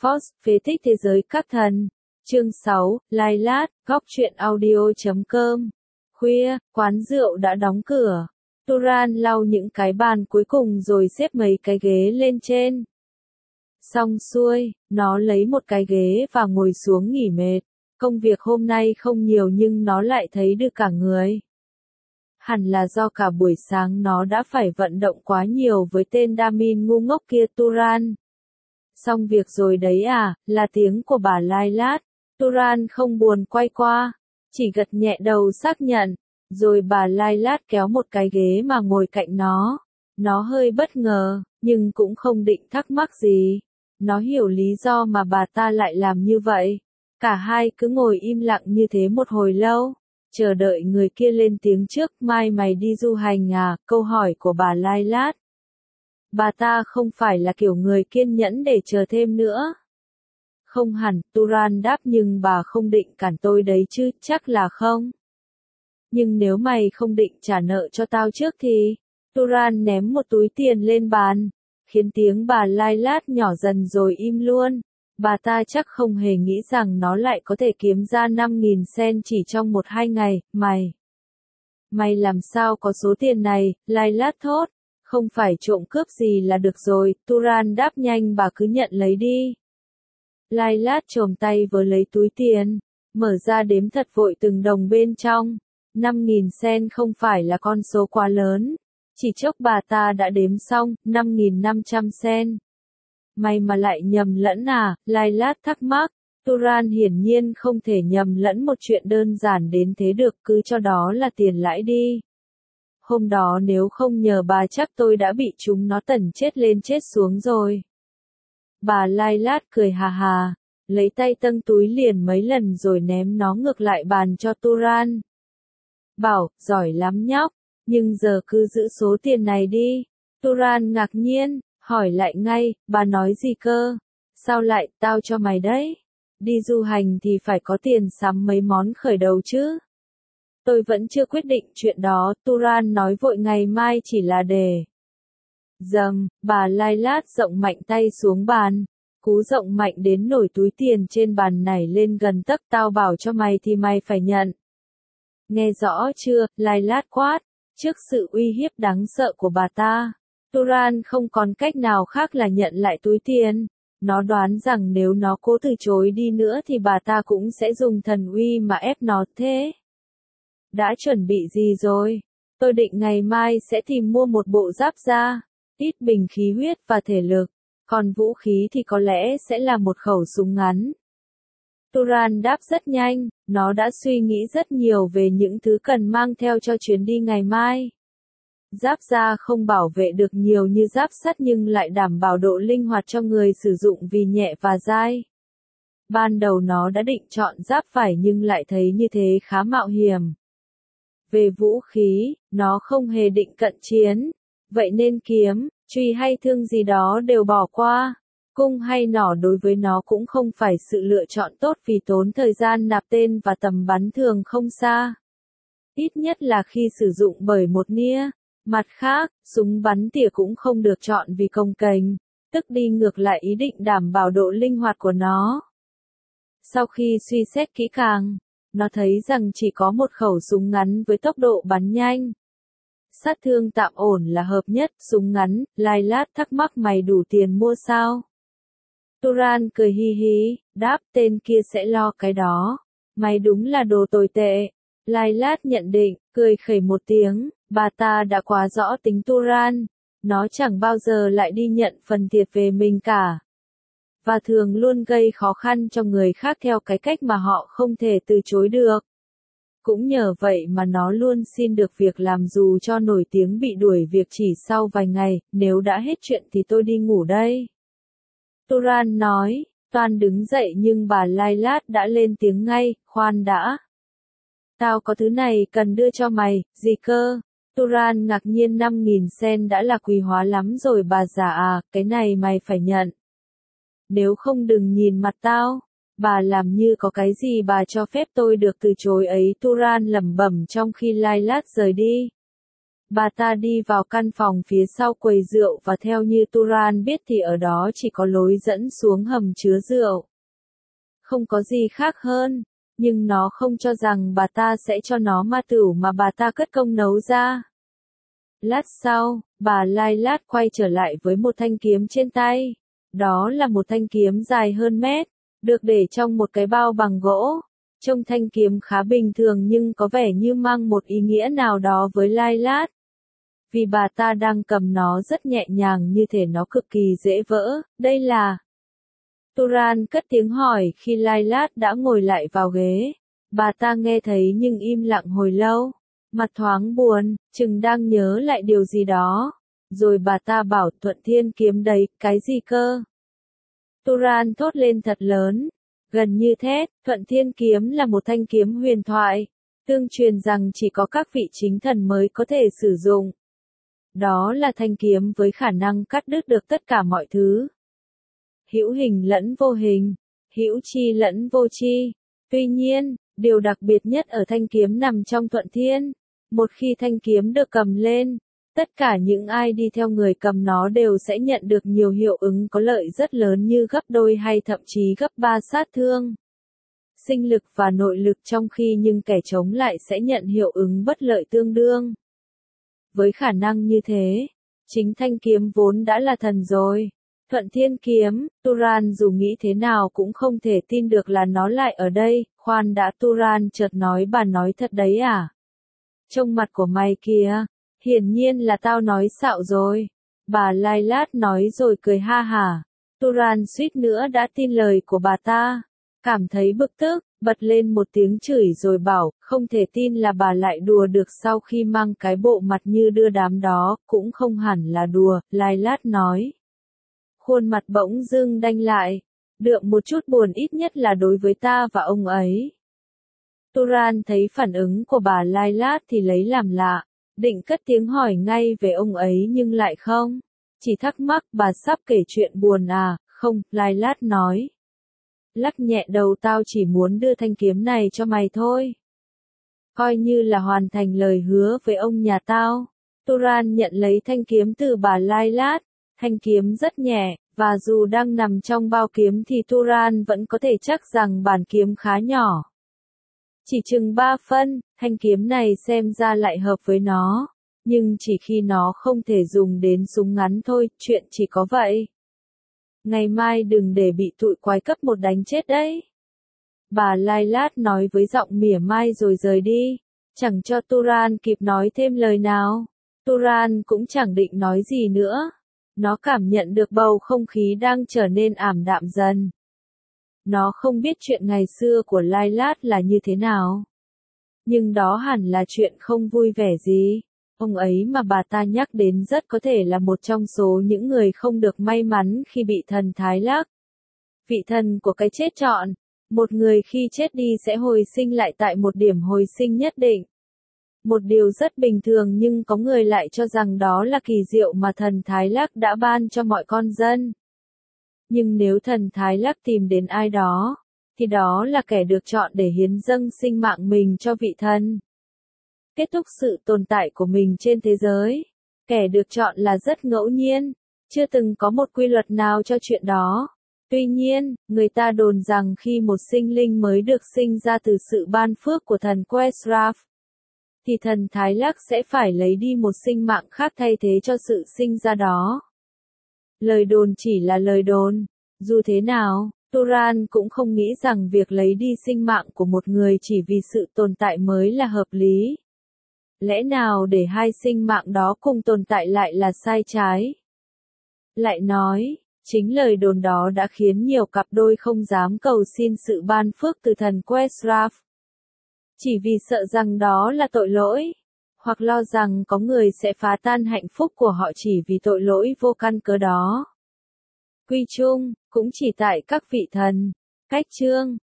Fox, phế tích thế giới các thần. Chương 6, Lai Lát, góc truyện audio.com. Khuya, quán rượu đã đóng cửa. Turan lau những cái bàn cuối cùng rồi xếp mấy cái ghế lên trên. Xong xuôi, nó lấy một cái ghế và ngồi xuống nghỉ mệt. Công việc hôm nay không nhiều nhưng nó lại thấy được cả người. Hẳn là do cả buổi sáng nó đã phải vận động quá nhiều với tên Damin ngu ngốc kia. Turan. Xong việc rồi đấy à, là tiếng của bà Lai Lát. Turan không buồn quay qua, chỉ gật nhẹ đầu xác nhận. Rồi bà Lai Lát kéo một cái ghế mà ngồi cạnh nó. Nó hơi bất ngờ, nhưng cũng không định thắc mắc gì. Nó hiểu lý do mà bà ta lại làm như vậy. Cả hai cứ ngồi im lặng như thế một hồi lâu, chờ đợi người kia lên tiếng trước. Mai mày đi du hành à? Câu hỏi của bà Lai Lát. Bà ta không phải là kiểu người kiên nhẫn để chờ thêm nữa. Không hẳn, Turan đáp, nhưng bà không định cản tôi đấy chứ, chắc là không. Nhưng nếu mày không định trả nợ cho tao trước thì... Turan ném một túi tiền lên bàn, khiến tiếng bà Lai Lát nhỏ dần rồi im luôn. Bà ta chắc không hề nghĩ rằng nó lại có thể kiếm ra 5.000 sen chỉ trong 1-2 ngày. Mày làm sao có số tiền này? Lai Lát thốt. Không phải trộm cướp gì là được rồi. Turan đáp nhanh, bà cứ nhận lấy đi. Lai Lát chồm tay vớ lấy túi tiền, mở ra đếm thật vội từng đồng bên trong. 5.000 sen không phải là con số quá lớn. Chỉ chốc bà ta đã đếm xong, 5.500 sen. Mày mà lại nhầm lẫn à? Lai Lát thắc mắc. Turan hiển nhiên không thể nhầm lẫn một chuyện đơn giản đến thế được, cứ cho đó là tiền lãi đi. Hôm đó nếu không nhờ bà chắc tôi đã bị chúng nó tẩn chết lên chết xuống rồi. Bà Lai Lát cười hà hà, lấy tay tâng túi liền mấy lần rồi ném nó ngược lại bàn cho Turan. Bảo, giỏi lắm nhóc, nhưng giờ cứ giữ số tiền này đi. Turan ngạc nhiên, hỏi lại ngay, bà nói gì cơ? Sao lại, tao cho mày đấy. Đi du hành thì phải có tiền sắm mấy món khởi đầu chứ. Tôi vẫn chưa quyết định chuyện đó, Turan nói vội, ngày mai chỉ là để. Dầm, bà Lai Lát rộng mạnh tay xuống bàn. Cú rộng mạnh đến nổi túi tiền trên bàn nảy lên gần tấc. Tao bảo cho mày thì mày phải nhận. Nghe rõ chưa? Lai Lát quát. Trước sự uy hiếp đáng sợ của bà ta, Turan không còn cách nào khác là nhận lại túi tiền. Nó đoán rằng nếu nó cố từ chối đi nữa thì bà ta cũng sẽ dùng thần uy mà ép nó. Thế đã chuẩn bị gì rồi? Tôi định ngày mai sẽ tìm mua một bộ giáp da, ít bình khí huyết và thể lực. Còn vũ khí thì có lẽ sẽ là một khẩu súng ngắn. Turan đáp rất nhanh, nó đã suy nghĩ rất nhiều về những thứ cần mang theo cho chuyến đi ngày mai. Giáp da không bảo vệ được nhiều như giáp sắt nhưng lại đảm bảo độ linh hoạt cho người sử dụng vì nhẹ và dai. Ban đầu nó đã định chọn giáp vải nhưng lại thấy như thế khá mạo hiểm. Về vũ khí, nó không hề định cận chiến, vậy nên kiếm, chùy hay thương gì đó đều bỏ qua. Cung hay nỏ đối với nó cũng không phải sự lựa chọn tốt vì tốn thời gian nạp tên và tầm bắn thường không xa. Ít nhất là khi sử dụng bởi một nia. Mặt khác, súng bắn tỉa cũng không được chọn vì cồng kềnh, tức đi ngược lại ý định đảm bảo độ linh hoạt của nó. Sau khi suy xét kỹ càng, nó thấy rằng chỉ có một khẩu súng ngắn với tốc độ bắn nhanh, sát thương tạm ổn là hợp nhất. Súng ngắn, Lai Lát thắc mắc, mày đủ tiền mua sao? Turan cười hi hi, đáp, tên kia sẽ lo cái đó. Mày đúng là đồ tồi tệ. Lai Lát nhận định, cười khẩy một tiếng, bà ta đã quá rõ tính Turan. Nó chẳng bao giờ lại đi nhận phần thiệt về mình cả. Và thường luôn gây khó khăn cho người khác theo cái cách mà họ không thể từ chối được. Cũng nhờ vậy mà nó luôn xin được việc làm dù cho nổi tiếng bị đuổi việc chỉ sau vài ngày. Nếu đã hết chuyện thì tôi đi ngủ đây. Turan nói, toan đứng dậy nhưng bà Lai Lát đã lên tiếng ngay, khoan đã. Tao có thứ này cần đưa cho mày. Gì cơ? Turan ngạc nhiên, 5.000 sen đã là quý hóa lắm rồi bà già à, cái này mày phải nhận. Nếu không đừng nhìn mặt tao. Bà làm như có cái gì bà cho phép tôi được từ chối ấy. Turan lẩm bẩm trong khi Lai Lát rời đi. Bà ta đi vào căn phòng phía sau quầy rượu và theo như Turan biết thì ở đó chỉ có lối dẫn xuống hầm chứa rượu. Không có gì khác hơn, nhưng nó không cho rằng bà ta sẽ cho nó ma tửu mà bà ta cất công nấu ra. Lát sau, bà Lailat quay trở lại với một thanh kiếm trên tay. Đó là một thanh kiếm dài hơn mét, được để trong một cái bao bằng gỗ. Trông thanh kiếm khá bình thường nhưng có vẻ như mang một ý nghĩa nào đó với Lailat. Vì bà ta đang cầm nó rất nhẹ nhàng như thể nó cực kỳ dễ vỡ. Đây là... Turan cất tiếng hỏi khi Lailat đã ngồi lại vào ghế. Bà ta nghe thấy nhưng im lặng hồi lâu. Mặt thoáng buồn, chừng đang nhớ lại điều gì đó. Rồi bà ta bảo Thuận Thiên kiếm đấy, cái gì cơ? Turan thốt lên thật lớn. Gần như thét, Thuận Thiên kiếm là một thanh kiếm huyền thoại. Tương truyền rằng chỉ có các vị chính thần mới có thể sử dụng. Đó là thanh kiếm với khả năng cắt đứt được tất cả mọi thứ. Hữu hình lẫn vô hình, hữu chi lẫn vô chi. Tuy nhiên, điều đặc biệt nhất ở thanh kiếm nằm trong Thuận Thiên. Một khi thanh kiếm được cầm lên, tất cả những ai đi theo người cầm nó đều sẽ nhận được nhiều hiệu ứng có lợi rất lớn như gấp đôi hay thậm chí gấp 3 sát thương, sinh lực và nội lực, trong khi nhưng kẻ chống lại sẽ nhận hiệu ứng bất lợi tương đương. Với khả năng như thế, chính thanh kiếm vốn đã là thần rồi. Thuận Thiên kiếm, Turan dù nghĩ thế nào cũng không thể tin được là nó lại ở đây. Khoan đã, Turan chợt nói, bà nói thật đấy à? Trông mặt của mày kìa, hiển nhiên là tao nói xạo rồi. Bà Lailat nói rồi cười ha hả. Turan suýt nữa đã tin lời của bà ta. Cảm thấy bực tức, bật lên một tiếng chửi rồi bảo, không thể tin là bà lại đùa được sau khi mang cái bộ mặt như đưa đám đó, cũng không hẳn là đùa, Lailat nói. Khuôn mặt bỗng dưng đanh lại, đượm một chút buồn, ít nhất là đối với ta và ông ấy. Turan thấy phản ứng của bà Lailat thì lấy làm lạ, định cất tiếng hỏi ngay về ông ấy nhưng lại không. Chỉ thắc mắc, bà sắp kể chuyện buồn à? Không, Lailat nói. Lắc nhẹ đầu, tao chỉ muốn đưa thanh kiếm này cho mày thôi. Coi như là hoàn thành lời hứa với ông nhà tao. Turan nhận lấy thanh kiếm từ bà Lailat. Thanh kiếm rất nhẹ, và dù đang nằm trong bao kiếm thì Turan vẫn có thể chắc rằng bản kiếm khá nhỏ. Chỉ chừng 3 phân, thanh kiếm này xem ra lại hợp với nó. Nhưng chỉ khi nó không thể dùng đến súng ngắn thôi, chuyện chỉ có vậy. Ngày mai đừng để bị tụi quái cấp một đánh chết đấy. Bà Lailat nói với giọng mỉa mai rồi rời đi. Chẳng cho Turan kịp nói thêm lời nào. Turan cũng chẳng định nói gì nữa. Nó cảm nhận được bầu không khí đang trở nên ảm đạm dần. Nó không biết chuyện ngày xưa của Lailat là như thế nào. Nhưng đó hẳn là chuyện không vui vẻ gì. Ông ấy mà bà ta nhắc đến rất có thể là một trong số những người không được may mắn khi bị thần Thái Lắc. Vị thần của cái chết chọn. Một người khi chết đi sẽ hồi sinh lại tại một điểm hồi sinh nhất định. Một điều rất bình thường nhưng có người lại cho rằng đó là kỳ diệu mà thần Thái Lắc đã ban cho mọi con dân. Nhưng nếu thần Thái Lắc tìm đến ai đó, thì đó là kẻ được chọn để hiến dâng sinh mạng mình cho vị thần. Kết thúc sự tồn tại của mình trên thế giới. Kẻ được chọn là rất ngẫu nhiên, chưa từng có một quy luật nào cho chuyện đó. Tuy nhiên, người ta đồn rằng khi một sinh linh mới được sinh ra từ sự ban phước của thần Quesraf, thì thần Thái Lắc sẽ phải lấy đi một sinh mạng khác thay thế cho sự sinh ra đó. Lời đồn chỉ là lời đồn. Dù thế nào, Turan cũng không nghĩ rằng việc lấy đi sinh mạng của một người chỉ vì sự tồn tại mới là hợp lý. Lẽ nào để hai sinh mạng đó cùng tồn tại lại là sai trái? Lại nói, chính lời đồn đó đã khiến nhiều cặp đôi không dám cầu xin sự ban phước từ thần Quesraf. Chỉ vì sợ rằng đó là tội lỗi, hoặc lo rằng có người sẽ phá tan hạnh phúc của họ chỉ vì tội lỗi vô căn cớ đó. Quy chung, cũng chỉ tại các vị thần. Cách chương